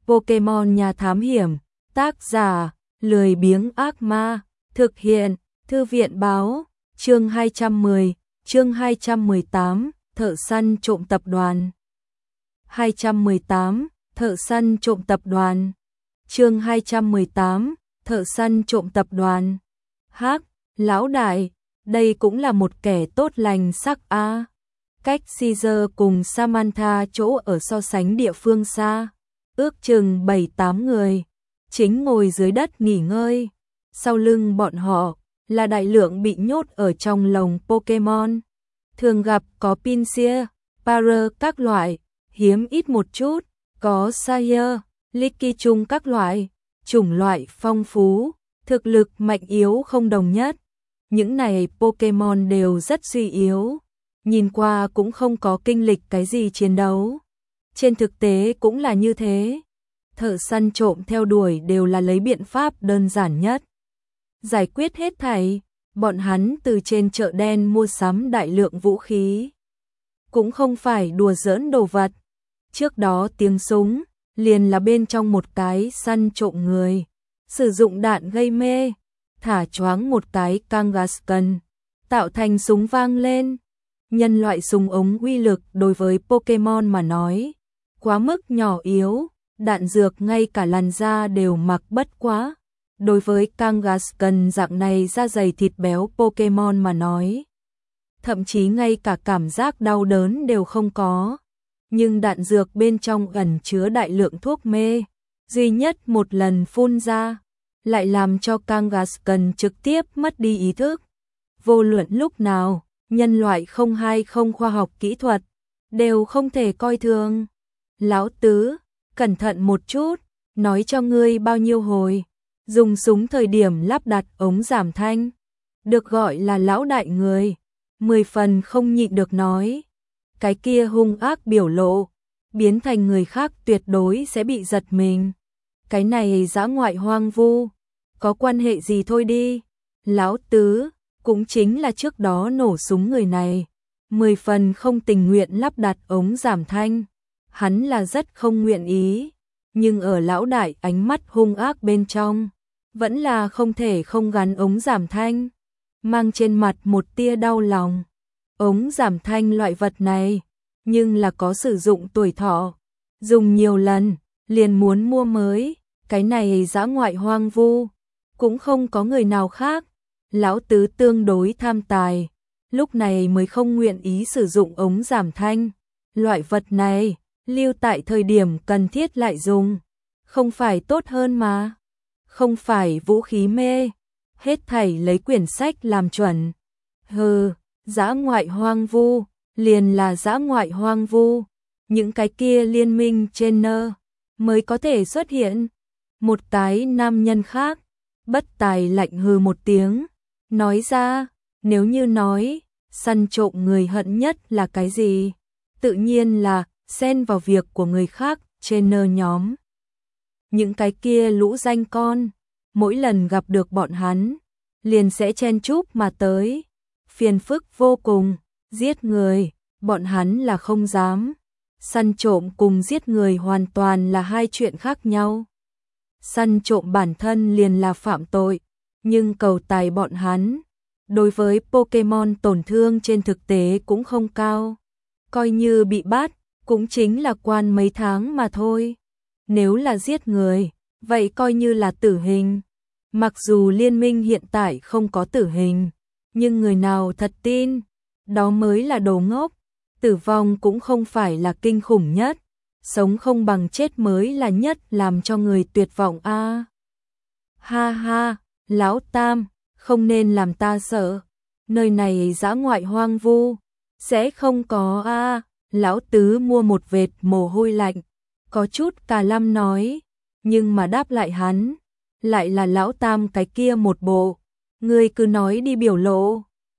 Pokemon nhà thám hiểm, tác giả, lười biếng ác ma, thực hiện, thư viện báo, chương 210, chương 218, thợ săn trộm tập đoàn. 218, thợ săn trộm tập đoàn. Chương 218, thợ săn trộm tập đoàn. Hắc, lão đại, đây cũng là một kẻ tốt lành sắc a. Cách Caesar cùng Samantha chỗ ở so sánh địa phương xa, ước chừng 7-8 người, chính ngồi dưới đất nghỉ ngơi. Sau lưng bọn họ là đại lượng bị nhốt ở trong lồng Pokemon. Thường gặp có Pinsir, Parrot các loại, hiếm ít một chút, có Sire, Lickitung các loại, chủng loại phong phú, thực lực mạnh yếu không đồng nhất. Những này Pokemon đều rất suy yếu, nhìn qua cũng không có kinh lịch cái gì chiến đấu. Trên thực tế cũng là như thế. Thợ săn trộm theo đuổi đều là lấy biện pháp đơn giản nhất giải quyết hết thảy. Bọn hắn từ trên chợ đen mua sắm đại lượng vũ khí, cũng không phải đùa giỡn đồ vật. Trước đó tiếng súng liền là bên trong một cái săn trộm người, sử dụng đạn gây mê, thả choáng một cái Kangaskhan, tạo thành súng vang lên. Nhân loại súng ống uy lực đối với Pokemon mà nói quá mức nhỏ yếu, đạn dược ngay cả làn da đều mặc bất quá. Đối với Kangaskhan dạng này da dày thịt béo Pokemon mà nói, thậm chí ngay cả cảm giác đau đớn đều không có. Nhưng đạn dược bên trong ẩn chứa đại lượng thuốc mê, duy nhất một lần phun ra, lại làm cho Kangaskhan trực tiếp mất đi ý thức. Vô luận lúc nào, nhân loại không hay không khoa học kỹ thuật, đều không thể coi thường. Lão tứ, cẩn thận một chút, nói cho ngươi bao nhiêu hồi. Dùng súng thời điểm lắp đặt ống giảm thanh, được gọi là lão đại người, 10 phần không nhịn được nói. Cái kia hung ác biểu lộ, biến thành người khác tuyệt đối sẽ bị giật mình. Cái này dã ngoại hoang vu, có quan hệ gì thôi đi. Lão tứ, cũng chính là trước đó nổ súng người này, 10 phần không tình nguyện lắp đặt ống giảm thanh. Hắn là rất không nguyện ý, nhưng ở lão đại ánh mắt hung ác bên trong, vẫn là không thể không gắn ống giảm thanh, mang trên mặt một tia đau lòng. Ống giảm thanh loại vật này, nhưng là có sử dụng tuổi thọ, dùng nhiều lần, liền muốn mua mới. Cái này dã ngoại hoang vu, cũng không có người nào khác. Lão tứ tương đối tham tài, lúc này mới không nguyện ý sử dụng ống giảm thanh. Loại vật này, lưu tại thời điểm cần thiết lại dùng, không phải tốt hơn mà. Không phải vũ khí mê, hết thảy lấy quyển sách làm chuẩn. Hừ, dã ngoại hoang vu, liền là dã ngoại hoang vu. Những cái kia liên minh trainer mới có thể xuất hiện. Một cái nam nhân khác, bất tài lạnh hừ một tiếng, nói ra, nếu như nói, săn trộm người hận nhất là cái gì? Tự nhiên là xen vào việc của người khác, trainer nhóm. Những cái kia lũ danh con, mỗi lần gặp được bọn hắn, liền sẽ chen chúc mà tới, phiền phức vô cùng. Giết người, bọn hắn là không dám. Săn trộm cùng giết người hoàn toàn là hai chuyện khác nhau. Săn trộm bản thân liền là phạm tội, nhưng cầu tài bọn hắn, đối với Pokemon tổn thương trên thực tế cũng không cao. Coi như bị bắt, cũng chính là quan mấy tháng mà thôi. Nếu là giết người, vậy coi như là tử hình. Mặc dù liên minh hiện tại không có tử hình, nhưng người nào thật tin, đó mới là đồ ngốc. Tử vong cũng không phải là kinh khủng nhất, sống không bằng chết mới là nhất làm cho người tuyệt vọng a. Ha ha, lão tam, không nên làm ta sợ. Nơi này dã ngoại hoang vu, sẽ không có a. Lão tứ mua một vệt mồ hôi lạnh, có chút cà lăm nói, nhưng mà đáp lại hắn, lại là lão tam cái kia một bộ. Ngươi cứ nói đi biểu lộ.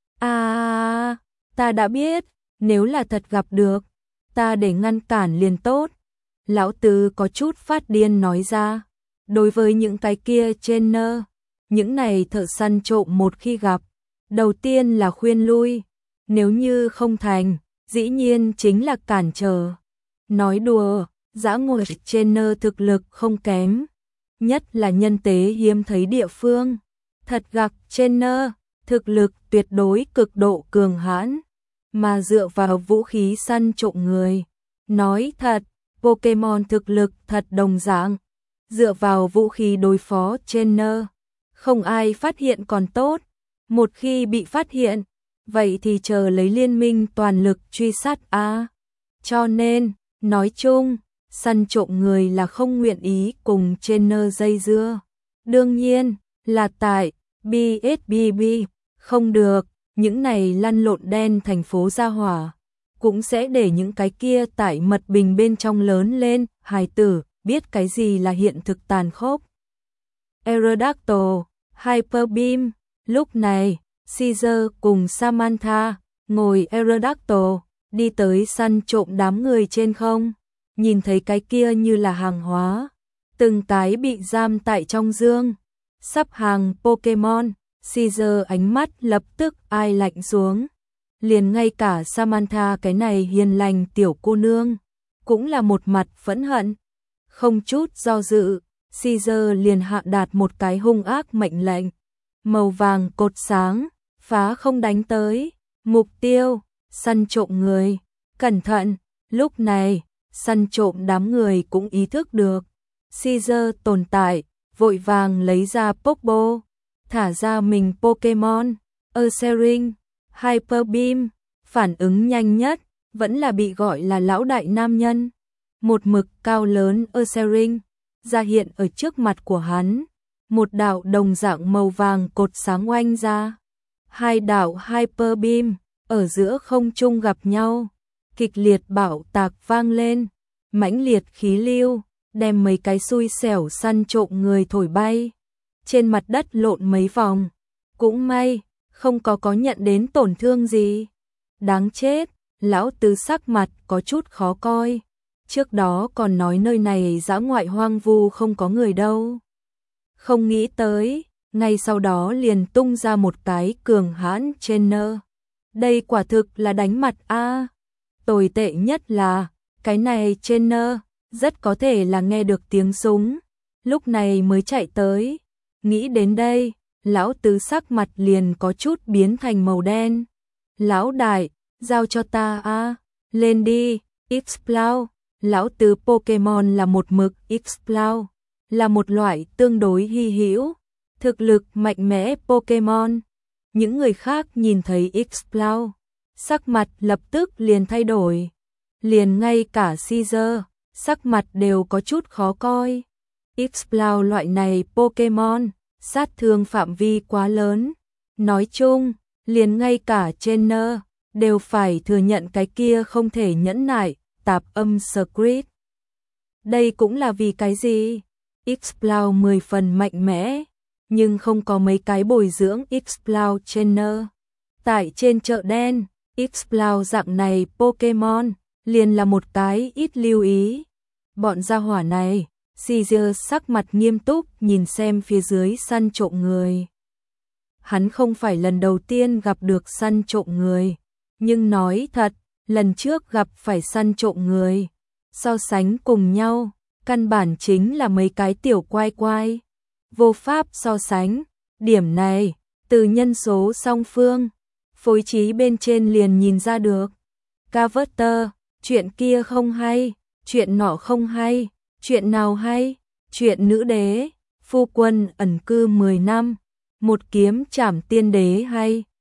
Ta đã biết, nếu là thật gặp được, ta để ngăn cản liền tốt. Lão tứ có chút phát điên nói ra. Đối với những cái kia trainer, những này thợ săn trộm một khi gặp, đầu tiên là khuyên lui, nếu như không thành, dĩ nhiên chính là cản trở. Nói đùa, dã ngồi Trainer thực lực không kém, nhất là nhân tế hiếm thấy địa phương. Thật gặc Trainer, thực lực tuyệt đối cực độ cường hãn, mà dựa vào vũ khí săn trộm người. Nói thật, Pokemon thực lực thật đồng dạng, dựa vào vũ khí đối phó Trainer, không ai phát hiện còn tốt, một khi bị phát hiện, vậy thì chờ lấy liên minh toàn lực truy sát a. Cho nên, nói chung, săn trộm người là không nguyện ý cùng Trainer dây dưa. Đương nhiên, là tại BSBB, không được, những này lăn lộn đen thành phố gia hỏa, cũng sẽ để những cái kia tại mật bình bên trong lớn lên, hài tử, biết cái gì là hiện thực tàn khốc. Aerodactyl, Hyper Beam, lúc này, Caesar cùng Samantha, ngồi Aerodactyl, đi tới săn trộm đám người trên không, nhìn thấy cái kia như là hàng hóa, từng cái bị giam tại trong dương, sắp hàng Pokemon, Caesar ánh mắt lập tức ai lạnh xuống. Liền ngay cả Samantha cái này hiền lành tiểu cô nương, cũng là một mặt phẫn hận. Không chút do dự, Caesar liền hạ đạt một cái hung ác mệnh lệnh. Màu vàng cột sáng, phá không đánh tới, mục tiêu, săn trộm người. Cẩn thận, lúc này, săn trộm đám người cũng ý thức được. Caesar tồn tại, vội vàng lấy ra Pokeball, thả ra mình Pokemon, Ursaring, Hyper Beam, phản ứng nhanh nhất, vẫn là bị gọi là lão đại nam nhân. Một mực cao lớn Ursaring, ra hiện ở trước mặt của hắn, một đạo đồng dạng màu vàng cột sáng oanh ra. Hai đạo Hyper Beam, ở giữa không trung gặp nhau, kịch liệt bạo tạc vang lên, mãnh liệt khí lưu, đem mấy cái xui xẻo săn trộm người thổi bay. Trên mặt đất lộn mấy vòng, cũng may, không có nhận đến tổn thương gì. Đáng chết, lão tứ sắc mặt có chút khó coi. Trước đó còn nói nơi này dã ngoại hoang vu không có người đâu. Không nghĩ tới, ngay sau đó liền tung ra một cái cường hãn Trainer. Đây quả thực là đánh mặt a. Tồi tệ nhất là, cái này Trainer, rất có thể là nghe được tiếng súng, lúc này mới chạy tới. Nghĩ đến đây, lão tứ sắc mặt liền có chút biến thành màu đen. Lão đại, giao cho ta a, lên đi, Exploud. Lão tứ Pokemon là một mực Exploud, là một loại tương đối hy hữu, thực lực mạnh mẽ Pokemon. Những người khác nhìn thấy Exploud, sắc mặt lập tức liền thay đổi. Liền ngay cả Caesar, sắc mặt đều có chút khó coi. Exploud loại này Pokemon, sát thương phạm vi quá lớn. Nói chung, liền ngay cả Trainer, đều phải thừa nhận cái kia không thể nhẫn nại, tạp âm Squid. Đây cũng là vì cái gì? Exploud 10 phần mạnh mẽ, nhưng không có mấy cái bồi dưỡng Exploud Trainer. Tại trên chợ đen, Exploud dạng này Pokemon, liền là một cái ít lưu ý. Bọn gia hỏa này, Caesar sắc mặt nghiêm túc nhìn xem phía dưới săn trộm người. Hắn không phải lần đầu tiên gặp được săn trộm người, nhưng nói thật, lần trước gặp phải săn trộm người, so sánh cùng nhau, căn bản chính là mấy cái tiểu quai quai. Vô pháp so sánh, điểm này, từ nhân số song phương, phối trí bên trên liền nhìn ra được. Carver, chuyện kia không hay, chuyện nọ không hay, chuyện nào hay, chuyện nữ đế, phu quân ẩn cư 10 năm, một kiếm trảm tiên đế hay.